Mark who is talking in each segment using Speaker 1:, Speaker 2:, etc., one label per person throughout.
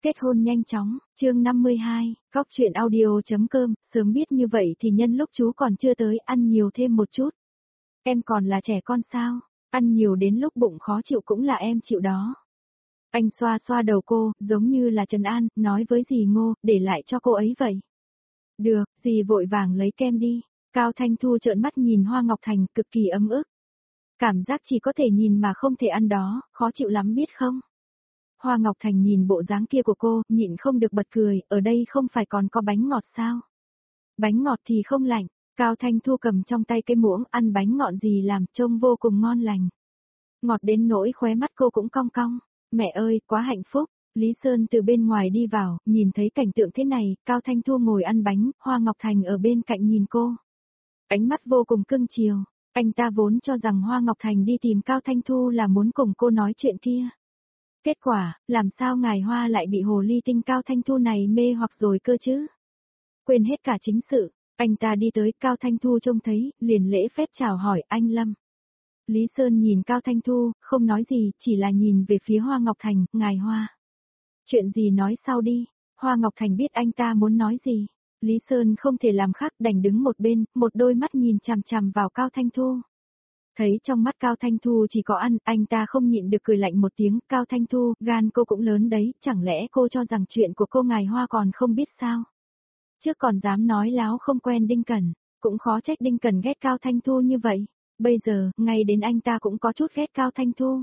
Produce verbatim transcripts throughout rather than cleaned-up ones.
Speaker 1: kết hôn nhanh chóng, chương năm mươi hai, góc chuyện audio.com, sớm biết như vậy thì nhân lúc chú còn chưa tới ăn nhiều thêm một chút. Em còn là trẻ con sao, ăn nhiều đến lúc bụng khó chịu cũng là em chịu đó. Anh xoa xoa đầu cô, giống như là trấn an, nói với dì Ngô, để lại cho cô ấy vậy. Được, dì vội vàng lấy kem đi. Cao Thanh Thu trợn mắt nhìn Hoa Ngọc Thành, cực kỳ ấm ức. Cảm giác chỉ có thể nhìn mà không thể ăn đó, khó chịu lắm biết không? Hoa Ngọc Thành nhìn bộ dáng kia của cô, nhịn không được bật cười, ở đây không phải còn có bánh ngọt sao? Bánh ngọt thì không lạnh, Cao Thanh Thu cầm trong tay cái muỗng ăn bánh ngọt gì làm trông vô cùng ngon lành. Ngọt đến nỗi khóe mắt cô cũng cong cong, mẹ ơi, quá hạnh phúc. Lý Sơn từ bên ngoài đi vào, nhìn thấy cảnh tượng thế này, Cao Thanh Thu ngồi ăn bánh, Hoa Ngọc Thành ở bên cạnh nhìn cô. Ánh mắt vô cùng cưng chiều, anh ta vốn cho rằng Hoa Ngọc Thành đi tìm Cao Thanh Thu là muốn cùng cô nói chuyện kia. Kết quả, làm sao ngài Hoa lại bị hồ ly tinh Cao Thanh Thu này mê hoặc rồi cơ chứ? Quên hết cả chính sự, anh ta đi tới Cao Thanh Thu trông thấy, liền lễ phép chào hỏi anh Lâm. Lý Sơn nhìn Cao Thanh Thu, không nói gì, chỉ là nhìn về phía Hoa Ngọc Thành, ngài Hoa. Chuyện gì nói sau đi, Hoa Ngọc Thành biết anh ta muốn nói gì. Lý Sơn không thể làm khác đành đứng một bên, một đôi mắt nhìn chằm chằm vào Cao Thanh Thu. Thấy trong mắt Cao Thanh Thu chỉ có ăn, anh ta không nhịn được cười lạnh một tiếng, Cao Thanh Thu, gan cô cũng lớn đấy, chẳng lẽ cô cho rằng chuyện của cô ngài Hoa còn không biết sao? Trước còn dám nói láo không quen Đinh Cẩn, cũng khó trách Đinh Cẩn ghét Cao Thanh Thu như vậy. Bây giờ, ngay đến anh ta cũng có chút ghét Cao Thanh Thu.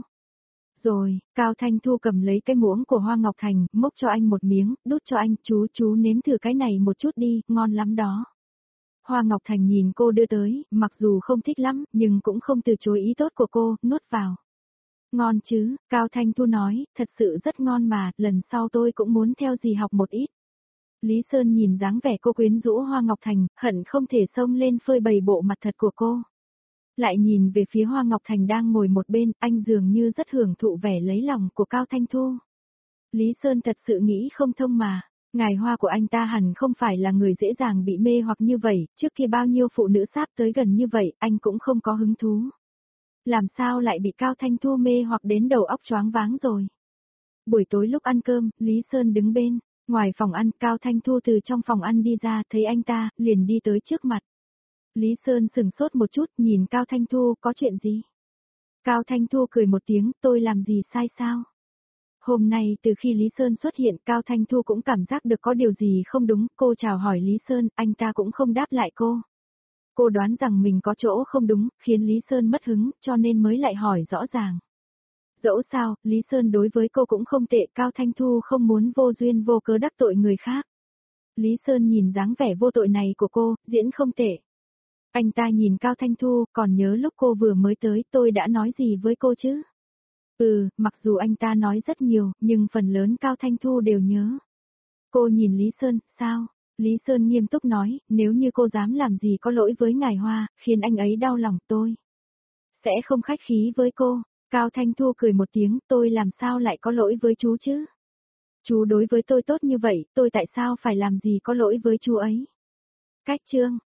Speaker 1: Rồi, Cao Thanh Thu cầm lấy cái muỗng của Hoa Ngọc Thành, múc cho anh một miếng, đút cho anh, chú chú nếm thử cái này một chút đi, ngon lắm đó. Hoa Ngọc Thành nhìn cô đưa tới, mặc dù không thích lắm, nhưng cũng không từ chối ý tốt của cô, nuốt vào. Ngon chứ, Cao Thanh Thu nói, thật sự rất ngon mà, lần sau tôi cũng muốn theo dì học một ít. Lý Sơn nhìn dáng vẻ cô quyến rũ Hoa Ngọc Thành, hận không thể xông lên phơi bày bộ mặt thật của cô. Lại nhìn về phía Hoa Ngọc Thành đang ngồi một bên, anh dường như rất hưởng thụ vẻ lấy lòng của Cao Thanh Thu. Lý Sơn thật sự nghĩ không thông mà, ngài Hoa của anh ta hẳn không phải là người dễ dàng bị mê hoặc như vậy, trước khi bao nhiêu phụ nữ sáp tới gần như vậy, anh cũng không có hứng thú. Làm sao lại bị Cao Thanh Thu mê hoặc đến đầu óc choáng váng rồi. Buổi tối lúc ăn cơm, Lý Sơn đứng bên, ngoài phòng ăn, Cao Thanh Thu từ trong phòng ăn đi ra, thấy anh ta, liền đi tới trước mặt. Lý Sơn sừng sốt một chút, nhìn Cao Thanh Thu, có chuyện gì? Cao Thanh Thu cười một tiếng, tôi làm gì sai sao? Hôm nay từ khi Lý Sơn xuất hiện, Cao Thanh Thu cũng cảm giác được có điều gì không đúng, cô chào hỏi Lý Sơn, anh ta cũng không đáp lại cô. Cô đoán rằng mình có chỗ không đúng, khiến Lý Sơn mất hứng, cho nên mới lại hỏi rõ ràng. Dẫu sao, Lý Sơn đối với cô cũng không tệ, Cao Thanh Thu không muốn vô duyên vô cớ đắc tội người khác. Lý Sơn nhìn dáng vẻ vô tội này của cô, diễn không tệ. Anh ta nhìn Cao Thanh Thu, còn nhớ lúc cô vừa mới tới tôi đã nói gì với cô chứ? Ừ, mặc dù anh ta nói rất nhiều, nhưng phần lớn Cao Thanh Thu đều nhớ. Cô nhìn Lý Sơn, sao? Lý Sơn nghiêm túc nói, nếu như cô dám làm gì có lỗi với ngài Hoa, khiến anh ấy đau lòng tôi sẽ không khách khí với cô. Cao Thanh Thu cười một tiếng, tôi làm sao lại có lỗi với chú chứ? Chú đối với tôi tốt như vậy, tôi tại sao phải làm gì có lỗi với chú ấy? Cách chương